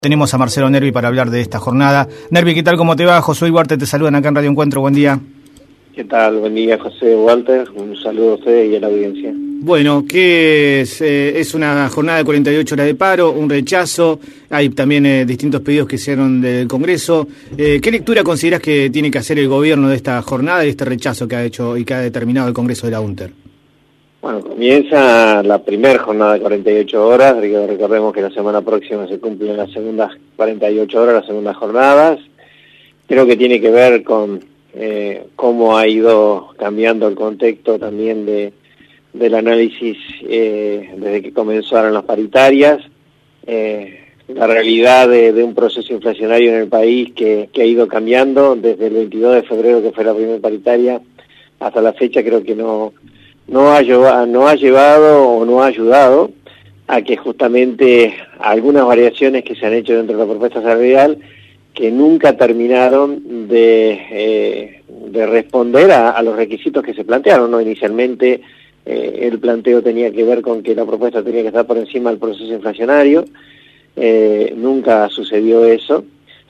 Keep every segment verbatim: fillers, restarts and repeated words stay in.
Tenemos a Marcelo Nervi para hablar de esta jornada. Nervi, ¿qué tal? ¿Cómo te va? Josué y Walter te saludan acá en Radio Encuentro. Buen día. ¿Qué tal? Buen día, José, Walter. Un saludo a ustedes y a la audiencia. Bueno, ¿qué es? Eh, es una jornada de cuarenta y ocho horas de paro, un rechazo. Hay también eh, distintos pedidos que hicieron del Congreso. Eh, ¿Qué lectura consideras que tiene que hacer el gobierno de esta jornada y este rechazo que ha hecho y que ha determinado el Congreso de la UNTER? Bueno, comienza la primera jornada de cuarenta y ocho horas. Recordemos que la semana próxima se cumplen las segundas cuarenta y ocho horas, las segundas jornadas. Creo que tiene que ver con eh, cómo ha ido cambiando el contexto también de del análisis eh, desde que comenzaron las paritarias. Eh, la realidad de, de un proceso inflacionario en el país que, que ha ido cambiando desde el veintidós de febrero, que fue la primera paritaria, hasta la fecha. Creo que no... No ha, llevado, no ha llevado o no ha ayudado a que justamente algunas variaciones que se han hecho dentro de la propuesta salarial que nunca terminaron de, eh, de responder a, a los requisitos que se plantearon, ¿no? Inicialmente eh, el planteo tenía que ver con que la propuesta tenía que estar por encima del proceso inflacionario. Eh, nunca sucedió eso.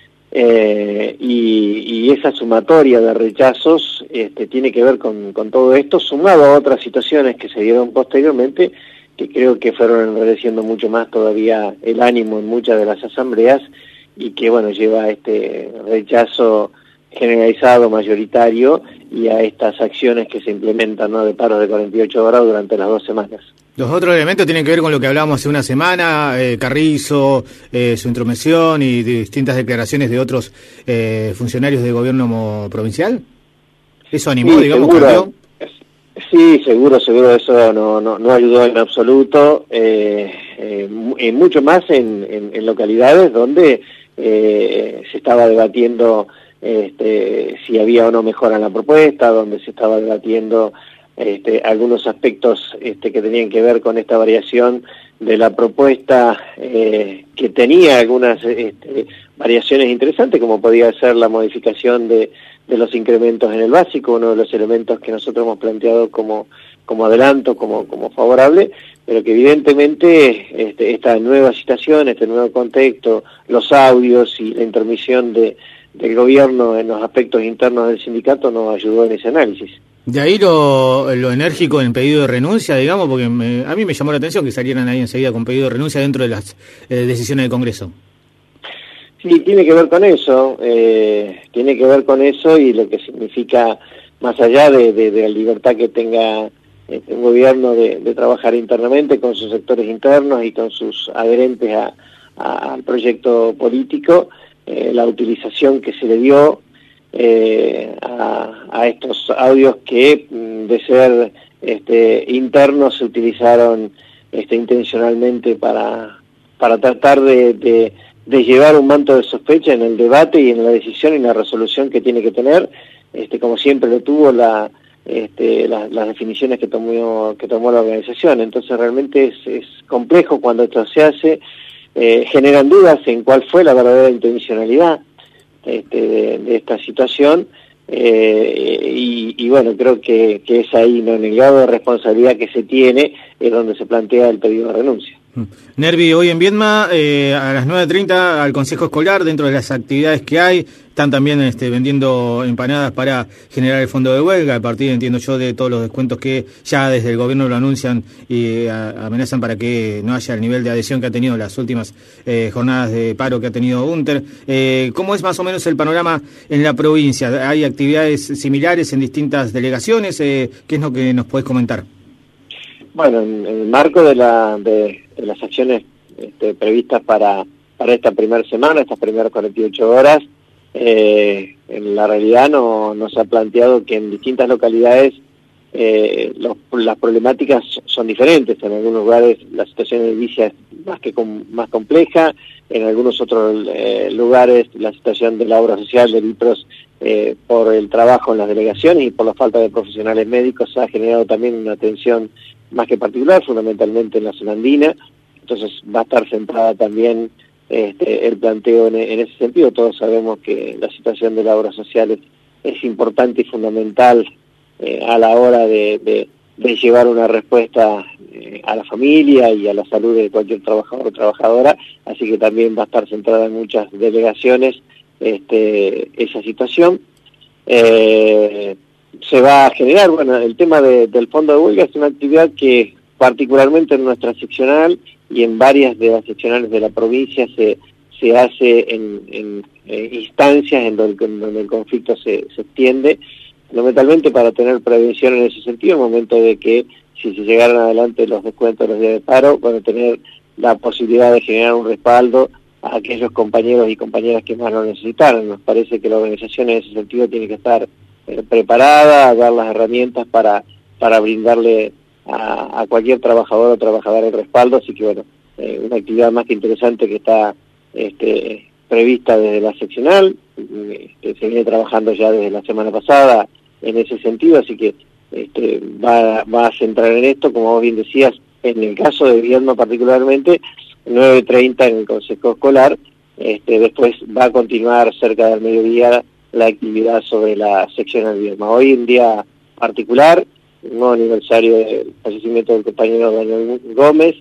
Eh, y, y esa sumatoria de rechazos este, tiene que ver con, con todo esto, sumado a otras situaciones que se dieron posteriormente, que creo que fueron enredeciendo mucho más todavía el ánimo en muchas de las asambleas, y que bueno, lleva a este rechazo generalizado, mayoritario, y a estas acciones que se implementan, ¿no?, de paros de cuarenta y ocho horas durante las dos semanas. Los otros elementos tienen que ver con lo que hablábamos hace una semana, eh, Carrizo, eh, su intromisión y distintas declaraciones de otros eh, funcionarios del gobierno provincial. ¿Eso animó, sí, digamos, seguro, cambió? Sí, seguro, seguro, eso no, no, no ayudó en absoluto, eh, eh, y mucho más en, en, en localidades donde eh, se estaba debatiendo este, si había o no mejora en la propuesta, donde se estaba debatiendo Este, algunos aspectos este, que tenían que ver con esta variación de la propuesta, eh, que tenía algunas este, variaciones interesantes, como podía ser la modificación de, de los incrementos en el básico, uno de los elementos que nosotros hemos planteado como, como adelanto, como, como favorable, pero que evidentemente este, esta nueva situación, este nuevo contexto, los audios y la intermisión de, del gobierno en los aspectos internos del sindicato nos ayudó en ese análisis. De ahí lo, lo enérgico en pedido de renuncia, digamos, porque me, a mí me llamó la atención que salieran ahí enseguida con pedido de renuncia dentro de las eh, decisiones del Congreso. Sí, tiene que ver con eso, eh, tiene que ver con eso y lo que significa, más allá de, de, de la libertad que tenga este, un gobierno de, de trabajar internamente con sus sectores internos y con sus adherentes a, a, al proyecto político, eh, la utilización que se le dio Eh, a, a estos audios que de ser este, internos se utilizaron este, intencionalmente para, para tratar de, de, de llevar un manto de sospecha en el debate y en la decisión y en la resolución que tiene que tener, este, como siempre lo tuvo la, este, la, las definiciones que tomó, que tomó la organización. Entonces realmente es, es complejo cuando esto se hace, eh, generan dudas en cuál fue la verdadera intencionalidad Este, de, de esta situación, eh, y, y bueno, creo que, que es ahí, ¿no?, en el grado de responsabilidad que se tiene, es donde se plantea el pedido de renuncia. Nervi, hoy en Viedma, eh, a las nueve treinta al Consejo Escolar, dentro de las actividades que hay, están también este, vendiendo empanadas para generar el fondo de huelga, a partir, entiendo yo, de todos los descuentos que ya desde el gobierno lo anuncian y a, amenazan para que no haya el nivel de adhesión que ha tenido las últimas eh, jornadas de paro que ha tenido UNTER. Eh, ¿Cómo es más o menos el panorama en la provincia? ¿Hay actividades similares en distintas delegaciones? Eh, ¿Qué es lo que nos podés comentar? Bueno, en, en el marco de, la, de, de las acciones este, previstas para, para esta primera semana, estas primeras cuarenta y ocho horas, eh, en la realidad no, no se ha planteado que en distintas localidades eh, los, las problemáticas son diferentes. En algunos lugares la situación edilicia es más, que com, más compleja, en algunos otros eh, lugares la situación de la obra social de Lipros, eh, por el trabajo en las delegaciones y por la falta de profesionales médicos, ha generado también una tensión más que particular, fundamentalmente en la zona andina. Entonces va a estar centrada también este, el planteo en, en ese sentido. Todos sabemos que la situación de la obra social es, es importante y fundamental eh, a la hora de, de, de llevar una respuesta eh, a la familia y a la salud de cualquier trabajador o trabajadora, así que también va a estar centrada en muchas delegaciones este, esa situación. Eh, se va a generar, bueno, el tema de, del fondo de huelga es una actividad que particularmente en nuestra seccional y en varias de las seccionales de la provincia se, se hace en, en, en instancias en donde, en donde el conflicto se, se extiende, fundamentalmente para tener prevención en ese sentido, en el momento de que si se llegaran adelante los descuentos de los días de paro, van a tener la posibilidad de generar un respaldo a aquellos compañeros y compañeras que más lo necesitaran. Nos parece que la organización en ese sentido tiene que estar eh, preparada, dar las herramientas para, para brindarle a, a cualquier trabajador o trabajadora el respaldo, así que bueno, eh, una actividad más que interesante que está este, prevista desde la seccional, este, se viene trabajando ya desde la semana pasada en ese sentido, así que este, va, va a centrar en esto, como vos bien decías, en el caso de Viedma particularmente, nueve treinta en el Consejo Escolar, este, después va a continuar cerca del mediodía la actividad sobre la seccional Viedma. Hoy en día particular, un nuevo aniversario del fallecimiento del compañero Daniel Gómez,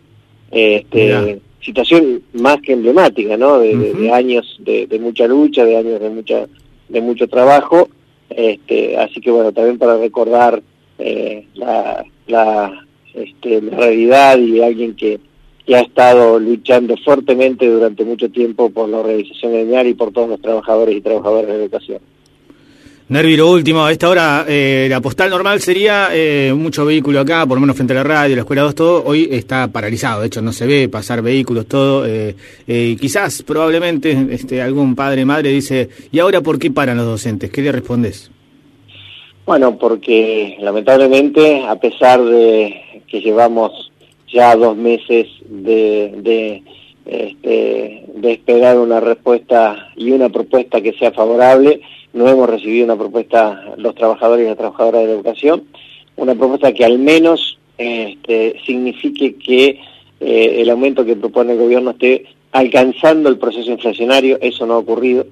este, situación más que emblemática, ¿no? De, uh-huh. de, de años de, de mucha lucha, de años de mucha de mucho trabajo, este, así que bueno, también para recordar eh, la, la, este, la realidad y de alguien que, que ha estado luchando fuertemente durante mucho tiempo por la organización gremial y por todos los trabajadores y trabajadoras de la educación. Nervi, lo último, a esta hora eh, la postal normal sería eh, mucho vehículo acá, por lo menos frente a la radio, la escuela dos, todo, hoy está paralizado, de hecho no se ve pasar vehículos, todo, eh, eh, quizás, probablemente, este, algún padre, madre dice, ¿y ahora por qué paran los docentes? ¿Qué le respondes? Bueno, porque lamentablemente, a pesar de que llevamos ya dos meses de, de, este, de esperar una respuesta y una propuesta que sea favorable, no hemos recibido una propuesta, los trabajadores y las trabajadoras de la educación, una propuesta que al menos este, signifique que eh, el aumento que propone el gobierno esté alcanzando el proceso inflacionario. Eso no ha ocurrido,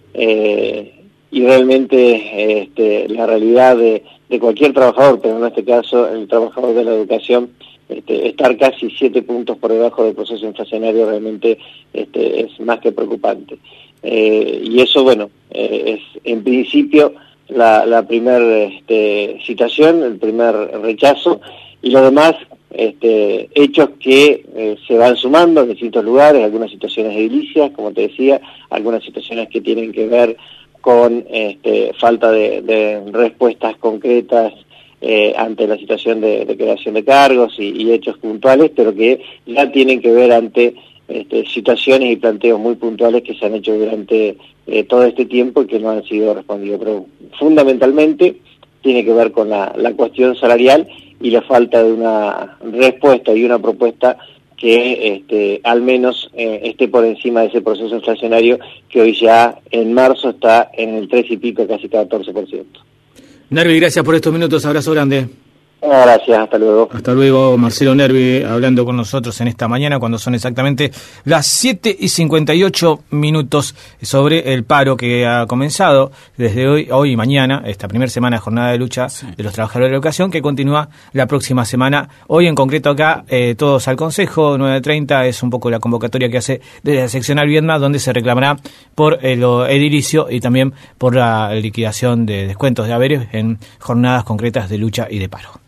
eh, y realmente este, la realidad de, de cualquier trabajador, pero en este caso el trabajador de la educación, este, estar casi siete puntos por debajo del proceso inflacionario realmente este, es más que preocupante. Eh, y eso, bueno, eh, es en principio la, la primera este, situación, el primer rechazo, y los demás este, hechos que eh, se van sumando en distintos lugares, algunas situaciones edilicias, como te decía, algunas situaciones que tienen que ver con este, falta de, de respuestas concretas eh, ante la situación de, de creación de cargos y, y hechos puntuales, pero que ya tienen que ver ante Este, situaciones y planteos muy puntuales que se han hecho durante eh, todo este tiempo y que no han sido respondidos. Pero fundamentalmente tiene que ver con la, la cuestión salarial y la falta de una respuesta y una propuesta que este, al menos eh, esté por encima de ese proceso inflacionario que hoy ya en marzo está en el tres y pico, casi catorce por ciento. Nervi, gracias por estos minutos, abrazo grande. Gracias, hasta luego. Hasta luego, Marcelo Nervi, hablando con nosotros en esta mañana, cuando son exactamente las siete y cincuenta y ocho minutos, sobre el paro que ha comenzado desde hoy, hoy y mañana, esta primera semana de jornada de lucha sí. de los trabajadores de la educación, que continúa la próxima semana. Hoy en concreto acá, eh, todos al Consejo, nueve treinta, es un poco la convocatoria que hace desde la seccional Viedma, donde se reclamará por eh, lo edilicio y también por la liquidación de descuentos de haberes en jornadas concretas de lucha y de paro.